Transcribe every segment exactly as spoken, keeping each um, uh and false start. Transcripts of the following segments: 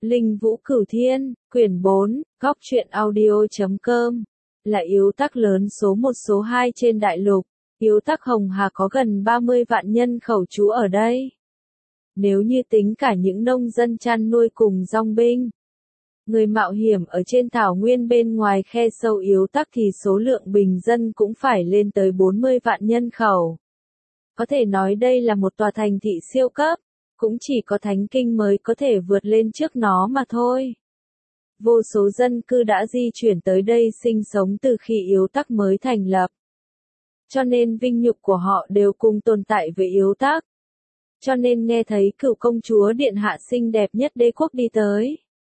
Linh Vũ Cửu Thiên, quyển bốn, góc truyện audio chấm com, là yếu tắc lớn số một số hai trên đại lục. Yếu tắc Hồng Hà có gần ba mươi vạn nhân khẩu trú ở đây. Nếu như tính cả những nông dân chăn nuôi cùng dòng binh, người mạo hiểm ở trên thảo nguyên bên ngoài khe sâu yếu tắc thì số lượng bình dân cũng phải lên tới bốn mươi vạn nhân khẩu. Có thể nói đây là một tòa thành thị siêu cấp, cũng chỉ có Thánh Kinh mới có thể vượt lên trước nó mà thôi. Vô số dân cư đã di chuyển tới đây sinh sống từ khi yếu tắc mới thành lập. Cho nên vinh nhục của họ đều cùng tồn tại với yếu tắc. Cho nên nghe thấy cửu công chúa điện hạ xinh đẹp nhất đế quốc đi tới.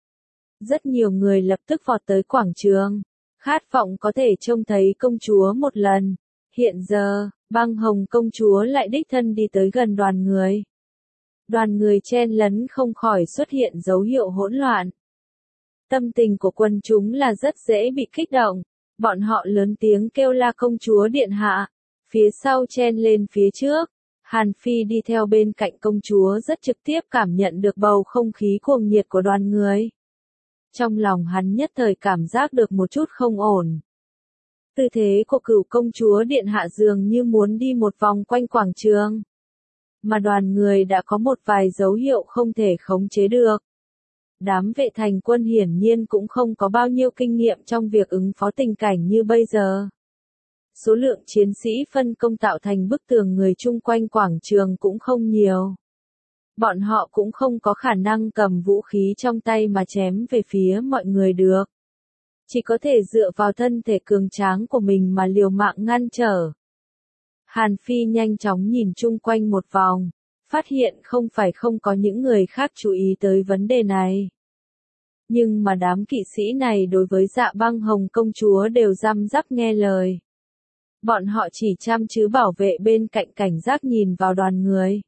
Rất nhiều người lập tức vọt tới quảng trường, khát vọng có thể trông thấy công chúa một lần. Hiện giờ, Băng Hồng công chúa lại đích thân đi tới gần đoàn người. Đoàn người chen lấn không khỏi xuất hiện dấu hiệu hỗn loạn. Tâm tình của quần chúng là rất dễ bị kích động. Bọn họ lớn tiếng kêu la công chúa điện hạ. Phía sau chen lên phía trước. Hàn Phi đi theo bên cạnh công chúa rất trực tiếp cảm nhận được bầu không khí cuồng nhiệt của đoàn người. Trong lòng hắn nhất thời cảm giác được một chút không ổn. Tư thế của cửu công chúa điện hạ dường như muốn đi một vòng quanh quảng trường. Mà đoàn người đã có một vài dấu hiệu không thể khống chế được. Đám vệ thành quân hiển nhiên cũng không có bao nhiêu kinh nghiệm trong việc ứng phó tình cảnh như bây giờ. Số lượng chiến sĩ phân công tạo thành bức tường người chung quanh quảng trường cũng không nhiều. Bọn họ cũng không có khả năng cầm vũ khí trong tay mà chém về phía mọi người được. Chỉ có thể dựa vào thân thể cường tráng của mình mà liều mạng ngăn trở. Hàn Phi nhanh chóng nhìn chung quanh một vòng, phát hiện không phải không có những người khác chú ý tới vấn đề này. Nhưng mà đám kỵ sĩ này đối với Dạ Băng Hồng công chúa đều răm rắp nghe lời. Bọn họ chỉ chăm chứ bảo vệ bên cạnh cảnh giác nhìn vào đoàn người.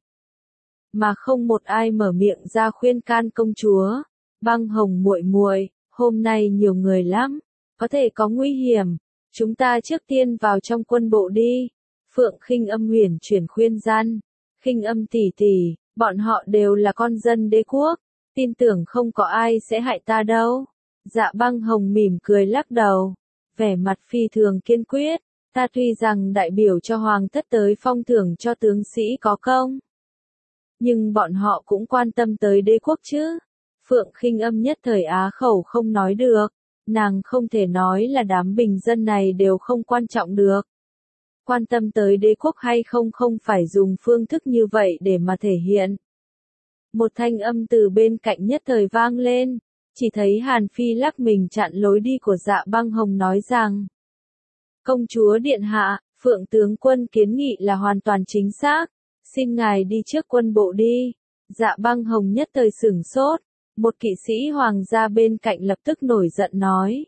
Mà không một ai mở miệng ra khuyên can công chúa. Băng Hồng muội muội, hôm nay nhiều người lắm, có thể có nguy hiểm, chúng ta trước tiên vào trong quân bộ đi. Phượng Khinh Âm huyền chuyển khuyên gian. Khinh Âm tỷ tỷ, bọn họ đều là con dân đế quốc, tin tưởng không có ai sẽ hại ta đâu. Dạ Băng Hồng mỉm cười lắc đầu, vẻ mặt phi thường kiên quyết. Ta tuy rằng đại biểu cho hoàng thất tới phong thưởng cho tướng sĩ có công, nhưng bọn họ cũng quan tâm tới đế quốc chứ. Phượng Khinh Âm nhất thời á khẩu không nói được, nàng không thể nói là đám bình dân này đều không quan trọng được. Quan tâm tới đế quốc hay không không phải dùng phương thức như vậy để mà thể hiện. Một thanh âm từ bên cạnh nhất thời vang lên, chỉ thấy Hàn Phi lắc mình chặn lối đi của Dạ Băng Hồng nói rằng: Công chúa điện hạ, Phượng tướng quân kiến nghị là hoàn toàn chính xác, xin ngài đi trước quân bộ đi. Dạ Băng Hồng nhất thời sửng sốt, một kỵ sĩ hoàng gia bên cạnh lập tức nổi giận nói: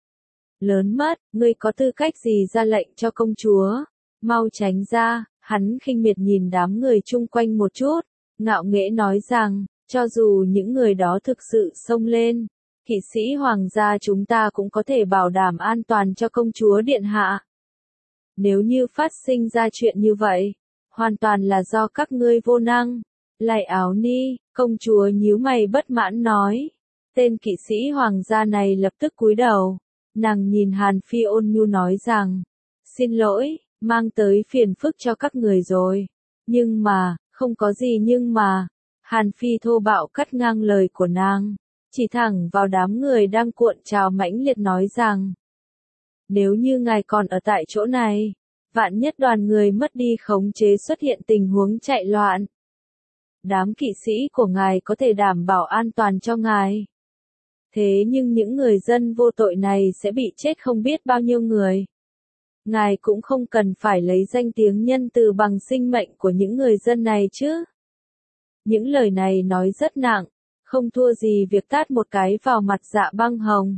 Lớn mất, ngươi có tư cách gì ra lệnh cho công chúa? Mau tránh ra. Hắn khinh miệt nhìn đám người chung quanh một chút, ngạo nghễ nói rằng, cho dù những người đó thực sự xông lên, kỵ sĩ hoàng gia chúng ta cũng có thể bảo đảm an toàn cho công chúa điện hạ. Nếu như phát sinh ra chuyện như vậy, hoàn toàn là do các ngươi vô năng. Lại Áo Ni, công chúa nhíu mày bất mãn nói. Tên kỵ sĩ hoàng gia này lập tức cúi đầu, nàng nhìn Hàn Phi ôn nhu nói rằng, xin lỗi, mang tới phiền phức cho các người rồi. Nhưng mà, không có gì nhưng mà. Hàn Phi thô bạo cắt ngang lời của nàng, chỉ thẳng vào đám người đang cuộn trào mãnh liệt nói rằng, nếu như ngài còn ở tại chỗ này, vạn nhất đoàn người mất đi khống chế xuất hiện tình huống chạy loạn, đám kỵ sĩ của ngài có thể đảm bảo an toàn cho ngài. Thế nhưng những người dân vô tội này sẽ bị chết không biết bao nhiêu người. Ngài cũng không cần phải lấy danh tiếng nhân từ bằng sinh mệnh của những người dân này chứ. Những lời này nói rất nặng, không thua gì việc tát một cái vào mặt Dạ Băng Hồng.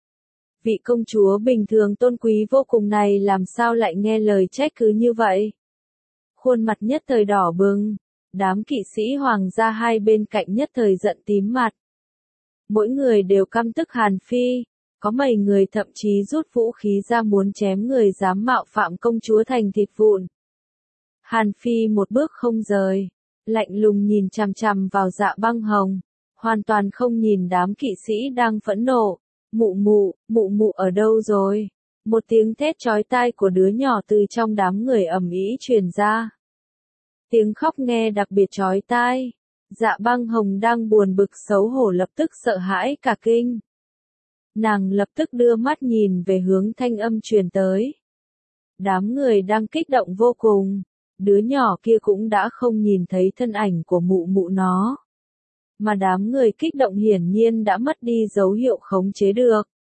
Vị công chúa bình thường tôn quý vô cùng này làm sao lại nghe lời trách cứ như vậy? Khuôn mặt nhất thời đỏ bừng, đám kỵ sĩ hoàng gia hai bên cạnh nhất thời giận tím mặt. Mỗi người đều căm tức Hàn Phi, có mấy người thậm chí rút vũ khí ra muốn chém người dám mạo phạm công chúa thành thịt vụn. Hàn Phi một bước không rời, lạnh lùng nhìn chằm chằm vào Dạ Băng Hồng, hoàn toàn không nhìn đám kỵ sĩ đang phẫn nộ. Mụ mụ, mụ mụ ở đâu rồi? Một tiếng thét chói tai của đứa nhỏ từ trong đám người ầm ĩ truyền ra. Tiếng khóc nghe đặc biệt chói tai. Dạ Băng Hồng đang buồn bực xấu hổ lập tức sợ hãi cả kinh. Nàng lập tức đưa mắt nhìn về hướng thanh âm truyền tới. Đám người đang kích động vô cùng. Đứa nhỏ kia cũng đã không nhìn thấy thân ảnh của mụ mụ nó. Mà đám người kích động hiển nhiên đã mất đi dấu hiệu khống chế được.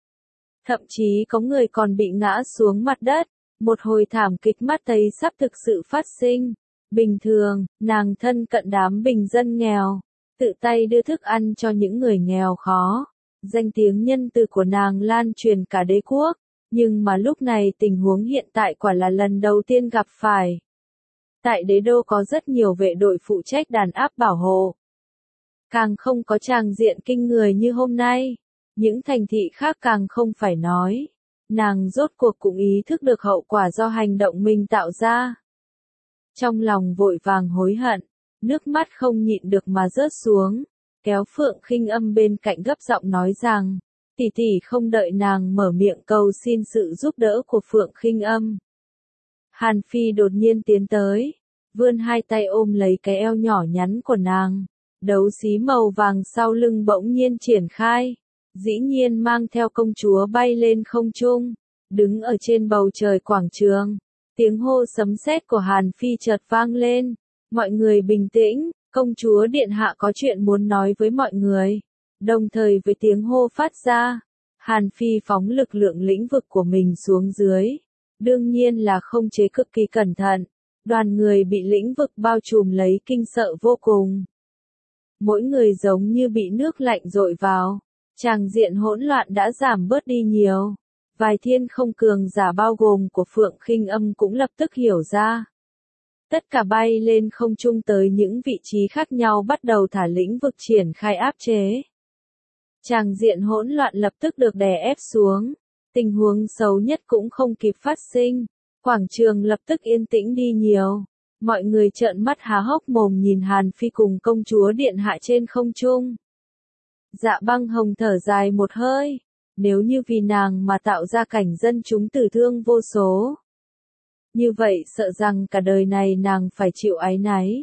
Thậm chí có người còn bị ngã xuống mặt đất. Một hồi thảm kịch mắt thấy sắp thực sự phát sinh. Bình thường, nàng thân cận đám bình dân nghèo. Tự tay đưa thức ăn cho những người nghèo khó. Danh tiếng nhân từ của nàng lan truyền cả đế quốc. Nhưng mà lúc này tình huống hiện tại quả là lần đầu tiên gặp phải. Tại đế đô có rất nhiều vệ đội phụ trách đàn áp bảo hộ. Càng không có tràng diện kinh người như hôm nay. Những thành thị khác càng không phải nói. Nàng rốt cuộc cũng ý thức được hậu quả do hành động mình tạo ra. Trong lòng vội vàng hối hận, nước mắt không nhịn được mà rớt xuống, kéo Phượng Khinh Âm bên cạnh gấp giọng nói rằng, tỷ tỷ không đợi nàng mở miệng cầu xin sự giúp đỡ của Phượng Khinh Âm. Hàn Phi đột nhiên tiến tới, vươn hai tay ôm lấy cái eo nhỏ nhắn của nàng, đấu xí màu vàng sau lưng bỗng nhiên triển khai, dĩ nhiên mang theo công chúa bay lên không trung, đứng ở trên bầu trời quảng trường. Tiếng hô sấm sét của Hàn Phi chợt vang lên, mọi người bình tĩnh, công chúa điện hạ có chuyện muốn nói với mọi người. Đồng thời với tiếng hô phát ra, Hàn Phi phóng lực lượng lĩnh vực của mình xuống dưới. Đương nhiên là không chế cực kỳ cẩn thận, đoàn người bị lĩnh vực bao trùm lấy kinh sợ vô cùng. Mỗi người giống như bị nước lạnh dội vào, tràng diện hỗn loạn đã giảm bớt đi nhiều. Vài thiên không cường giả bao gồm của Phượng Khinh Âm cũng lập tức hiểu ra. Tất cả bay lên không trung tới những vị trí khác nhau bắt đầu thả lĩnh vực triển khai áp chế. Tràng diện hỗn loạn lập tức được đè ép xuống. Tình huống xấu nhất cũng không kịp phát sinh. Quảng trường lập tức yên tĩnh đi nhiều. Mọi người trợn mắt há hốc mồm nhìn Hàn Phi cùng công chúa điện hạ trên không trung. Dạ Băng Hồng thở dài một hơi. Nếu như vì nàng mà tạo ra cảnh dân chúng tử thương vô số. Như vậy sợ rằng cả đời này nàng phải chịu áy náy.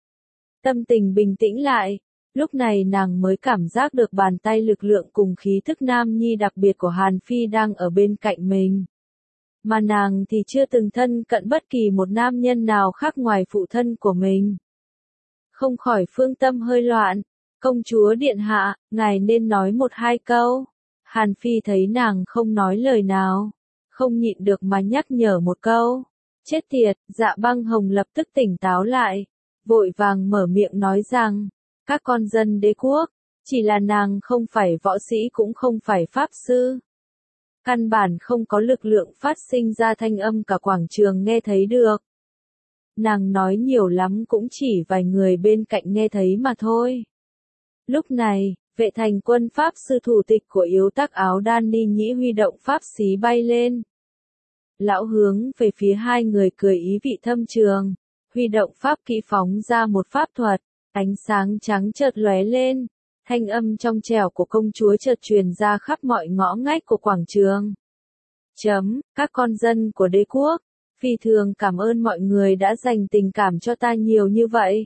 Tâm tình bình tĩnh lại, lúc này nàng mới cảm giác được bàn tay lực lượng cùng khí thức nam nhi đặc biệt của Hàn Phi đang ở bên cạnh mình. Mà nàng thì chưa từng thân cận bất kỳ một nam nhân nào khác ngoài phụ thân của mình. Không khỏi phương tâm hơi loạn, công chúa điện hạ, ngài nên nói một hai câu. Hàn Phi thấy nàng không nói lời nào, không nhịn được mà nhắc nhở một câu. Chết tiệt, Dạ Băng Hồng lập tức tỉnh táo lại, vội vàng mở miệng nói rằng, các con dân đế quốc, chỉ là nàng không phải võ sĩ cũng không phải pháp sư. Căn bản không có lực lượng phát sinh ra thanh âm cả quảng trường nghe thấy được. Nàng nói nhiều lắm cũng chỉ vài người bên cạnh nghe thấy mà thôi. Lúc này, vệ thành quân pháp sư thủ tịch của yếu tắc áo đan ni nhĩ huy động pháp xí bay lên. Lão hướng về phía hai người cười ý vị thâm trường, huy động pháp kỹ phóng ra một pháp thuật, ánh sáng trắng chợt lóe lên, thanh âm trong trẻo của công chúa chợt truyền ra khắp mọi ngõ ngách của quảng trường. Chấm, các con dân của đế quốc, phi thường cảm ơn mọi người đã dành tình cảm cho ta nhiều như vậy.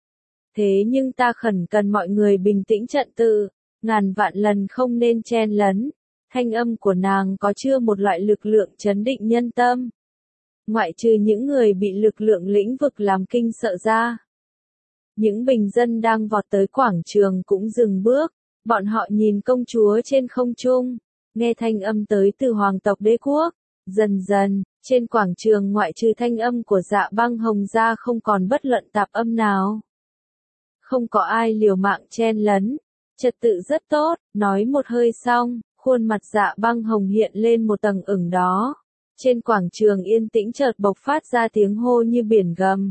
Thế nhưng ta khẩn cần mọi người bình tĩnh trận tự, ngàn vạn lần không nên chen lấn. Thanh âm của nàng có chứa một loại lực lượng chấn định nhân tâm. Ngoại trừ những người bị lực lượng lĩnh vực làm kinh sợ ra. Những bình dân đang vọt tới quảng trường cũng dừng bước, bọn họ nhìn công chúa trên không trung, nghe thanh âm tới từ hoàng tộc đế quốc. Dần dần, trên quảng trường ngoại trừ thanh âm của Dạ Băng Hồng ra không còn bất luận tạp âm nào. Không có ai liều mạng chen lấn, trật tự rất tốt, nói một hơi xong, khuôn mặt Dạ Băng Hồng hiện lên một tầng ửng đó. Trên quảng trường yên tĩnh chợt bộc phát ra tiếng hô như biển gầm.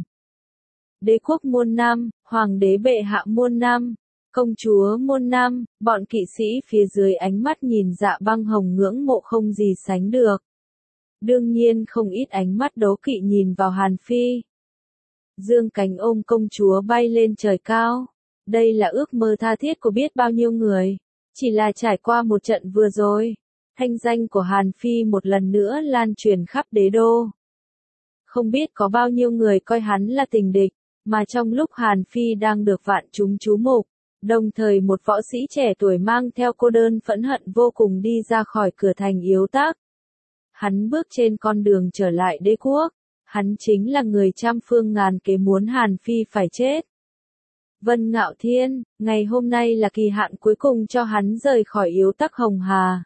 Đế quốc muôn năm, hoàng đế bệ hạ muôn năm, công chúa muôn năm, bọn kỵ sĩ phía dưới ánh mắt nhìn Dạ Băng Hồng ngưỡng mộ không gì sánh được. Đương nhiên không ít ánh mắt đố kỵ nhìn vào Hàn Phi. Dương cánh ôm công chúa bay lên trời cao. Đây là ước mơ tha thiết của biết bao nhiêu người. Chỉ là trải qua một trận vừa rồi, thanh danh của Hàn Phi một lần nữa lan truyền khắp đế đô. Không biết có bao nhiêu người coi hắn là tình địch, mà trong lúc Hàn Phi đang được vạn chúng chú mục, đồng thời một võ sĩ trẻ tuổi mang theo cô đơn phẫn hận vô cùng đi ra khỏi cửa thành Yếu Tắc. Hắn bước trên con đường trở lại đế quốc, hắn chính là người trăm phương ngàn kế muốn Hàn Phi phải chết. Vân Ngạo Thiên, ngày hôm nay là kỳ hạn cuối cùng cho hắn rời khỏi Yếu Tắc Hồng Hà.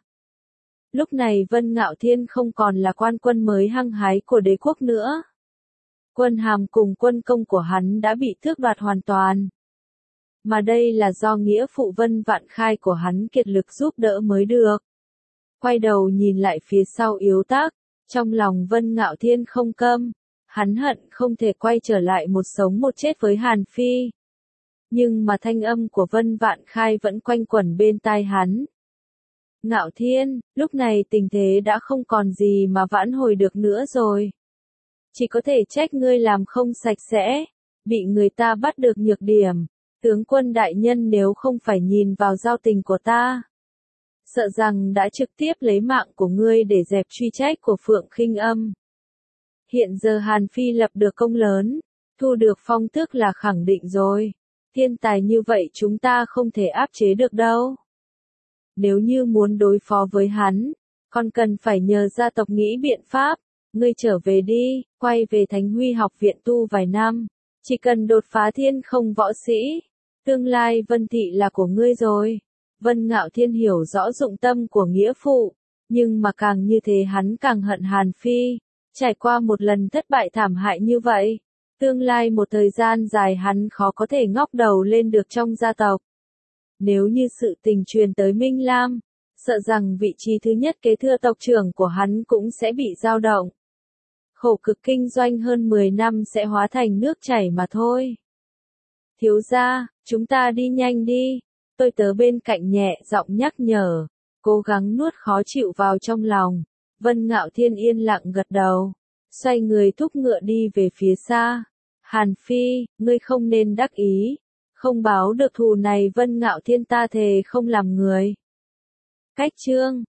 Lúc này Vân Ngạo Thiên không còn là quan quân mới hăng hái của đế quốc nữa. Quân hàm cùng quân công của hắn đã bị tước đoạt hoàn toàn. Mà đây là do nghĩa phụ Vân Vạn Khai của hắn kiệt lực giúp đỡ mới được. Quay đầu nhìn lại phía sau Yếu Tắc, trong lòng Vân Ngạo Thiên không câm, hắn hận không thể quay trở lại một sống một chết với Hàn Phi. Nhưng mà thanh âm của Vân Vạn Khai vẫn quanh quẩn bên tai hắn. Ngạo Thiên, lúc này tình thế đã không còn gì mà vãn hồi được nữa rồi. Chỉ có thể trách ngươi làm không sạch sẽ, bị người ta bắt được nhược điểm. Tướng quân đại nhân nếu không phải nhìn vào giao tình của ta, sợ rằng đã trực tiếp lấy mạng của ngươi để dẹp truy trách của Phượng Khinh Âm. Hiện giờ Hàn Phi lập được công lớn, thu được phong tước là khẳng định rồi. Thiên tài như vậy chúng ta không thể áp chế được đâu. Nếu như muốn đối phó với hắn, còn cần phải nhờ gia tộc nghĩ biện pháp. Ngươi trở về đi, quay về Thánh Huy học viện tu vài năm. Chỉ cần đột phá thiên không võ sĩ, tương lai Vân Thị là của ngươi rồi. Vân Ngạo Thiên hiểu rõ dụng tâm của nghĩa phụ, nhưng mà càng như thế hắn càng hận Hàn Phi. Trải qua một lần thất bại thảm hại như vậy, tương lai một thời gian dài hắn khó có thể ngóc đầu lên được trong gia tộc. Nếu như sự tình truyền tới Minh Lam, sợ rằng vị trí thứ nhất kế thừa tộc trưởng của hắn cũng sẽ bị dao động. Khổ cực kinh doanh hơn mười năm sẽ hóa thành nước chảy mà thôi. Thiếu gia, chúng ta đi nhanh đi. Tôi tớ bên cạnh nhẹ giọng nhắc nhở, cố gắng nuốt khó chịu vào trong lòng. Vân Ngạo Thiên yên lặng gật đầu, xoay người thúc ngựa đi về phía xa. Hàn Phi, ngươi không nên đắc ý, không báo được thù này Vân Ngạo Thiên ta thề không làm người. Cách chương